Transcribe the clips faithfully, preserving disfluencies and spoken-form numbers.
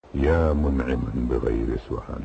يا منعما بغير سؤال.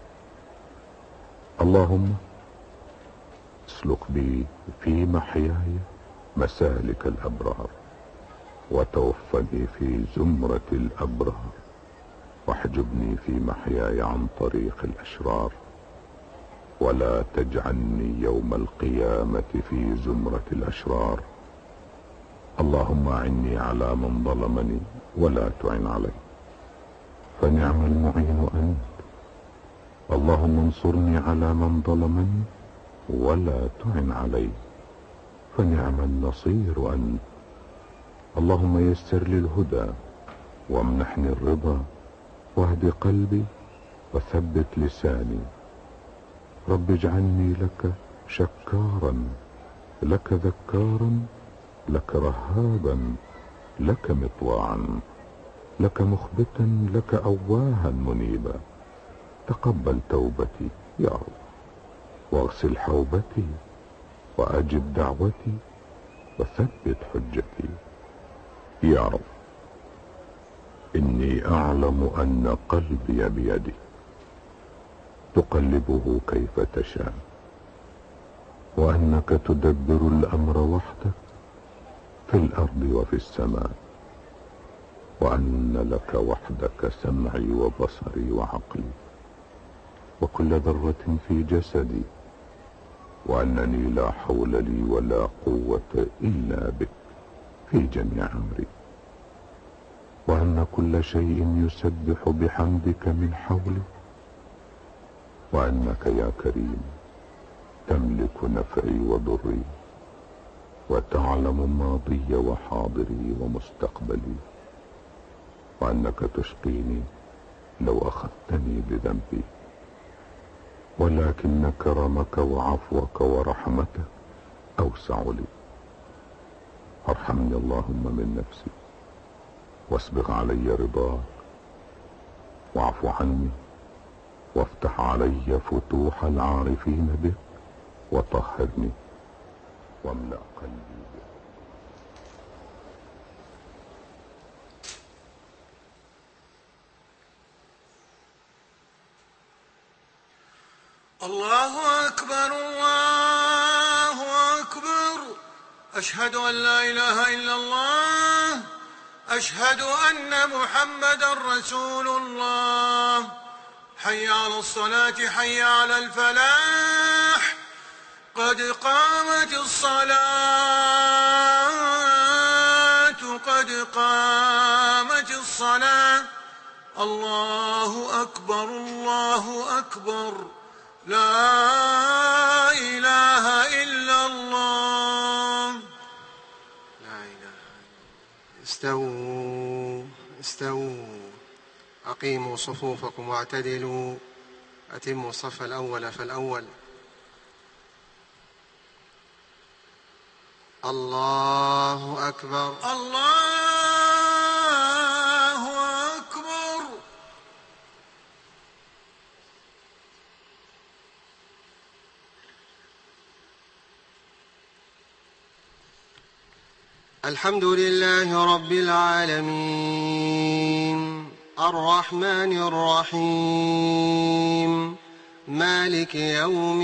اللهم اسلك بي في محياي مسالك الأبرار، وتوفني في زمرة الأبرار، واحجبني في محياي عن طريق الأشرار، ولا تجعلني يوم القيامة في زمرة الأشرار. اللهم أعني على من ظلمني ولا تعن عليه، فنعم المعين أنت. اللهم انصرني على من ظلمني ولا تعن عليه، فنعم النصير أنت. اللهم يسر لي الهدى وامنحني الرضا، واهد قلبي وثبت لساني. رب اجعلني لك شكارا، لك ذكارا، لك رهابا، لك مطواعا، لك مخبتا، لك أواها منيبا. تقبل توبتي يا رب، واغسل حوبتي، وأجب دعوتي، وثبت حجتي يا رب. إني أعلم أن قلبي بيدك، تقلبه كيف تشاء، وأنك تدبر الأمر وحدك في الأرض وفي السماء، وأن لك وحدك سمعي وبصري وعقلي وكل ذرة في جسدي، وأنني لا حول لي ولا قوة إلا بك في جميع أمري، وأن كل شيء يسبح بحمدك من حولي، وأنك يا كريم تملك نفعي وضري، وتعلم ماضي وحاضري ومستقبلي، وأنك تشقيني لو أخذتني بذنبي، ولكن كرمك وعفوك ورحمتك أوسع لي. ارحمني اللهم من نفسي، واسبغ علي رضاك، واعف عني، وافتح علي فتوح العارفين بك، وطهرني، واملأ قلبي بك. الله أكبر، الله أكبر. أشهد أن لا إله إلا الله، أشهد أن محمدا رسول الله. حي على الصلاة، حي على الفلاح، قد قامت الصلاة، قد قامت الصلاة. الله أكبر، الله أكبر، لا إله إلا الله، لا إله إلا الله. استووا استووا، أقيموا صفوفكم واعتدلوا، أتموا الصف الأول فالأول. الله أكبر، الله أكبر. الحمد لله رب العالمين، الرحمن الرحيم، مالك يوم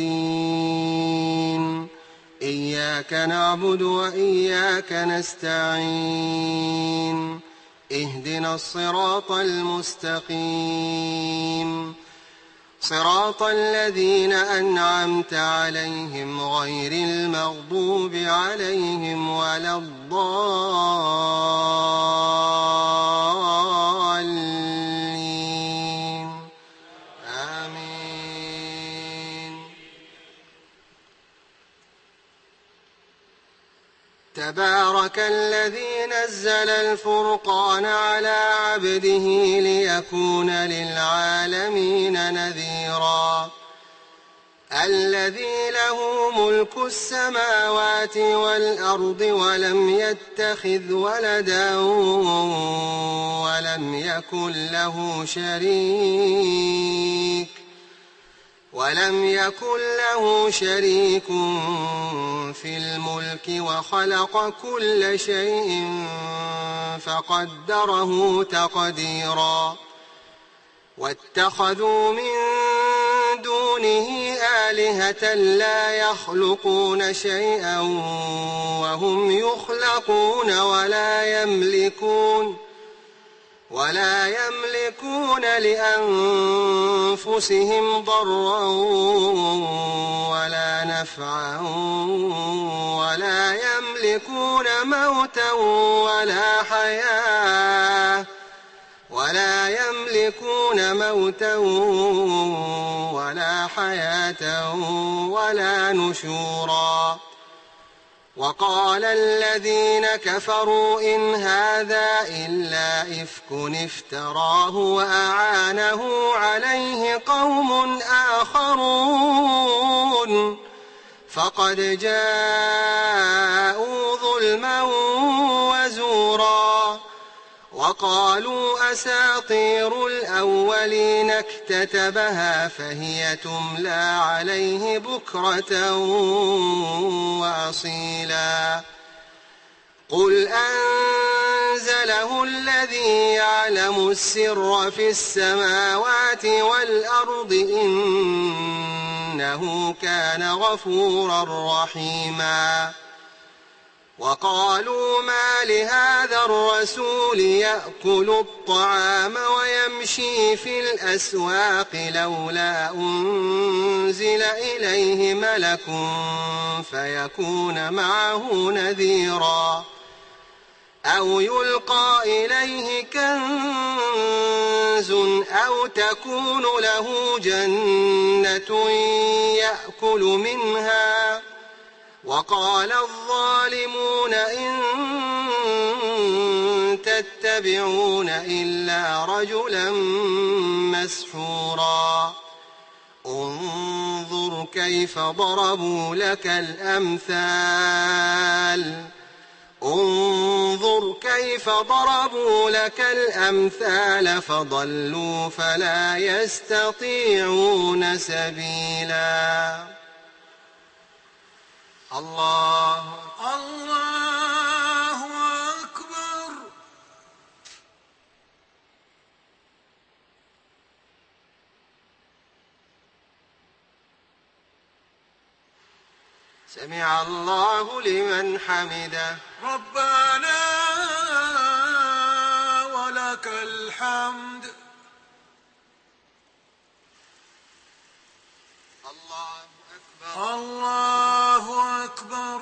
الدين. إياك نعبد وإياك نستعين، اهدنا الصراط المستقيم، صراط الذين أنعمت عليهم غير المغضوب عليهم ولا الضالين. آمين. تبارك الذي نزل الفرقان على عبده ليكون للعالمين نذيرا. الذي له ملك السماوات والأرض ولم يتخذ ولدا ولم يكن له شريك ولم يكن له شريك في الملك، وخلق كل شيء فقدره تقديرا. واتخذوا من دونه آلهة لا يخلقون شيئا وهم يخلقون ولا يملكون ولا يملكون لأنفسهم ضرا ولا نفعا ولا يملكون موتا ولا حياة ولا يملكون موتا ولا حياة ولا نشورا. وقال الذين كفروا إن هذا إلا إفك افتراه وأعانه عليه قوم آخرون فقد جاءوا ظلما وزورا. وقالوا أساطير الأولين اكتتبها فهي تملى عليه بكرة وأصيلا. قل أنزله الذي يعلم السر في السماوات والأرض إنه كان غفورا رحيما. وقالوا ما لهذا الرسول يأكل الطعام ويمشي في الأسواق لولا أنزل إليه ملك فيكون معه نذيرا أو يلقى إليه كنز أو تكون له جنة يأكل منها. وقال الظالمون إن تتبعون إلا رجلا مسحورا. انظر كيف ضربوا لك الأمثال انظر كيف ضربوا لك الأمثال فضلوا فلا يستطيعون سبيلا. الله الله أكبر. سمع الله لمن حمده. ربنا ولك الحمد. الله أكبر. الله أكبر.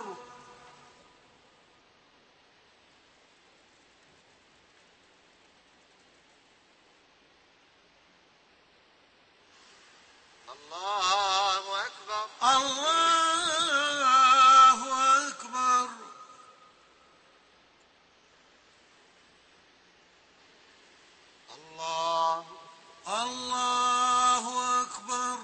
الله أكبر. الله أكبر. الله الله أكبر.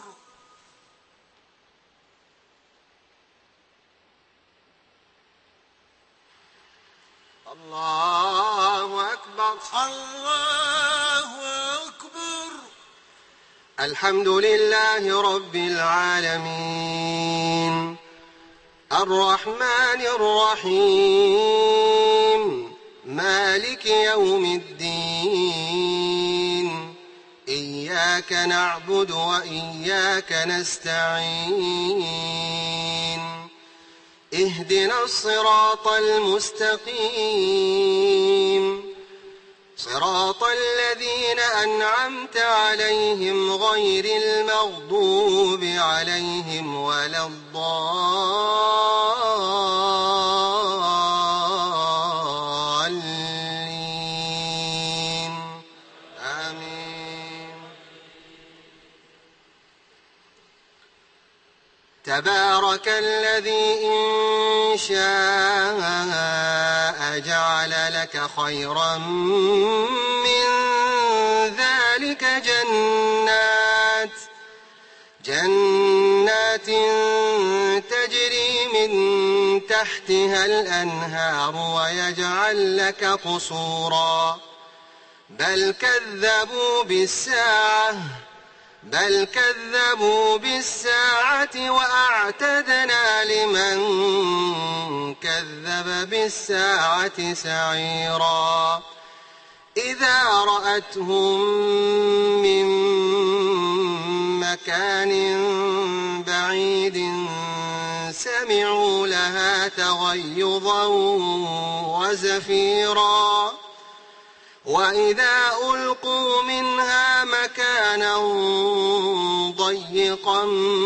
الله أكبر. الله أكبر. الحمد لله رب العالمين الرحمن الرحيم مالك يوم الدين إياك نعبد وإياك نستعين اهدنا الصراط المستقيم صراط الذين أنعمت عليهم غير المغضوب عليهم ولا الضالين آمين. تبارك الذي إن شاء جعل لك خيرا من ذلك جنات جنات تجري من تحتها الأنهار ويجعل لك قصورا بل كذبوا بالساعة بل كذبوا بالساعة وأعتدنا لمن كذب بالساعة سعيرا إذا رأتهم من مكان بعيد سمعوا لها تغيظا وزفيرا وإذا ألقوا منها مكانا ضيقا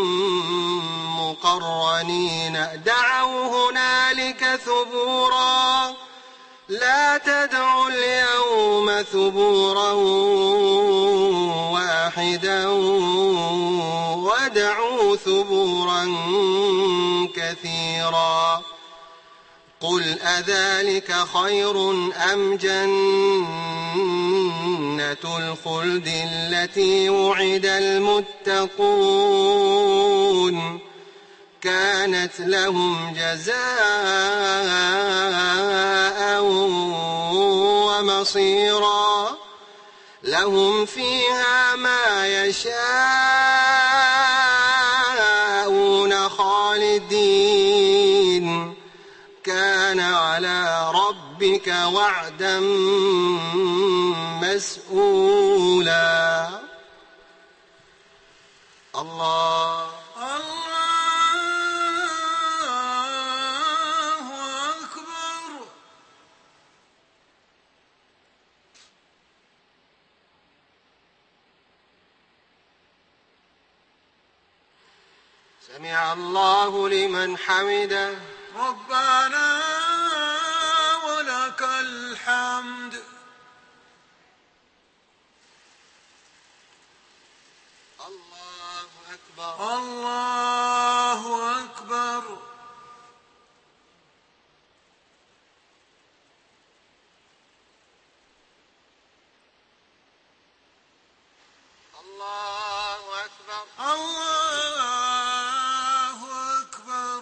مقرنين دعوا هنالك ثبورا لا تدعوا اليوم ثبورا واحدا وادعوا ثبورا كثيرا قل أذلك خير أم جنة الخلد التي وعد المتقون كانت لهم جزاء ومصيرا لهم فيها ما يشاءون خالدين كان على ربك وعدا مسئولا. الله الله أكبر. سمع الله لمن حمده ربنا ولك الحمد. الله أكبر. الله أكبر. الله أكبر. الله أكبر.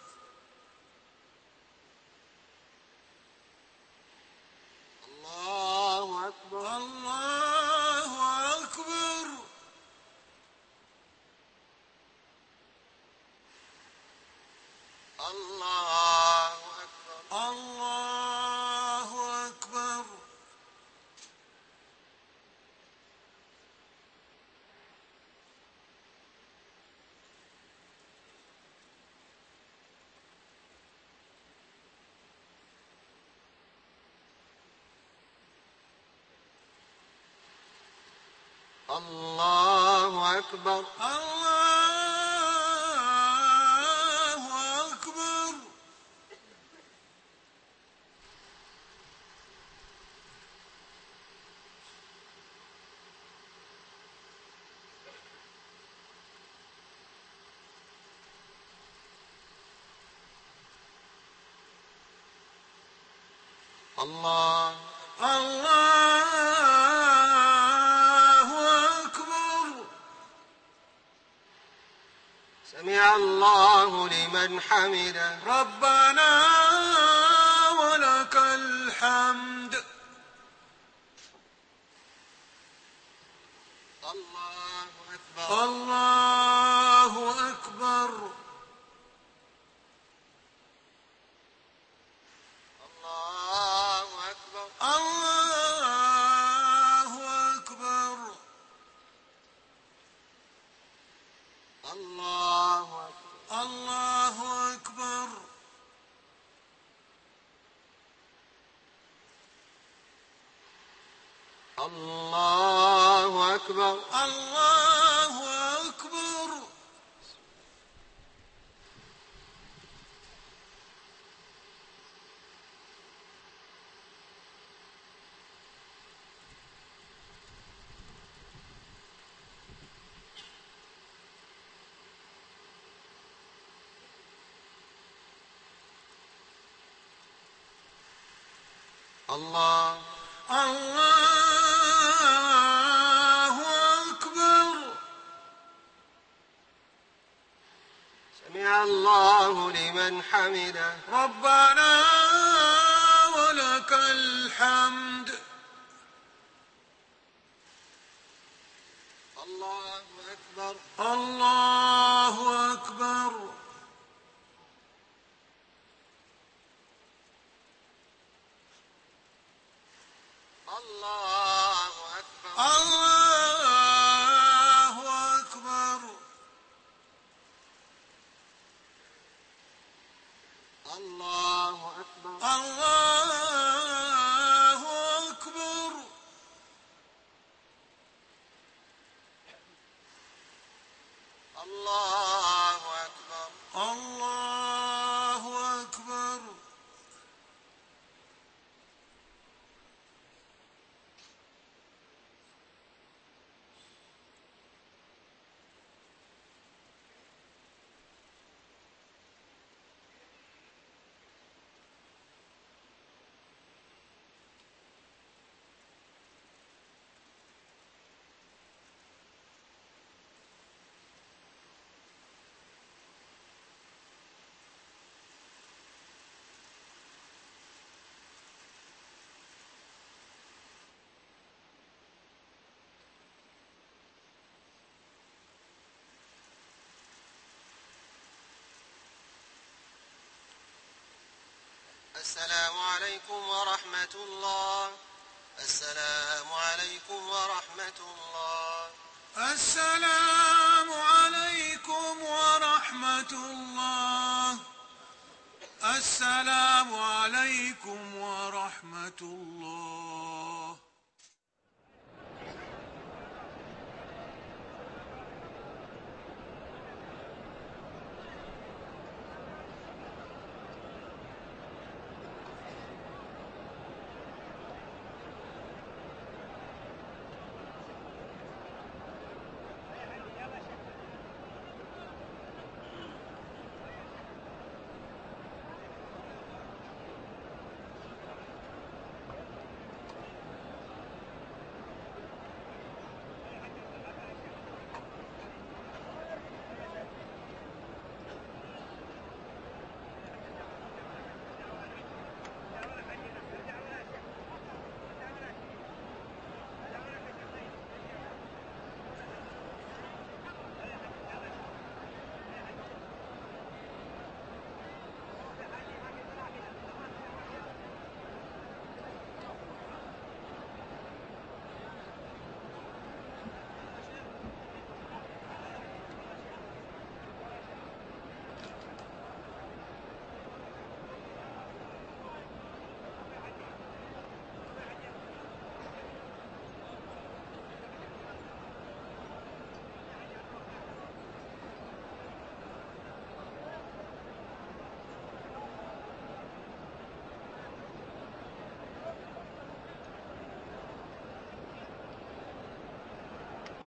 الله أكبر. الله أكبر. الله أكبر. الله أكبر. الله أكبر. الله أكبر. الله الله أكبر. سمع الله لمن حمده ربنا ولك الحمد. الله أكبر. الله أكبر. الله أكبر. الله أكبر. الله أكبر. الله أكبر. الله أكبر. الله أكبر. الله الله أكبر. سمع الله لمن حمده ربنا ولك الحمد. الله أكبر. الله أكبر. الله أكبر. الله أكبر. الله أكبر. الله أكبر. السلام عليكم ورحمة الله. السلام عليكم ورحمة الله. السلام عليكم ورحمة الله. السلام عليكم ورحمة الله.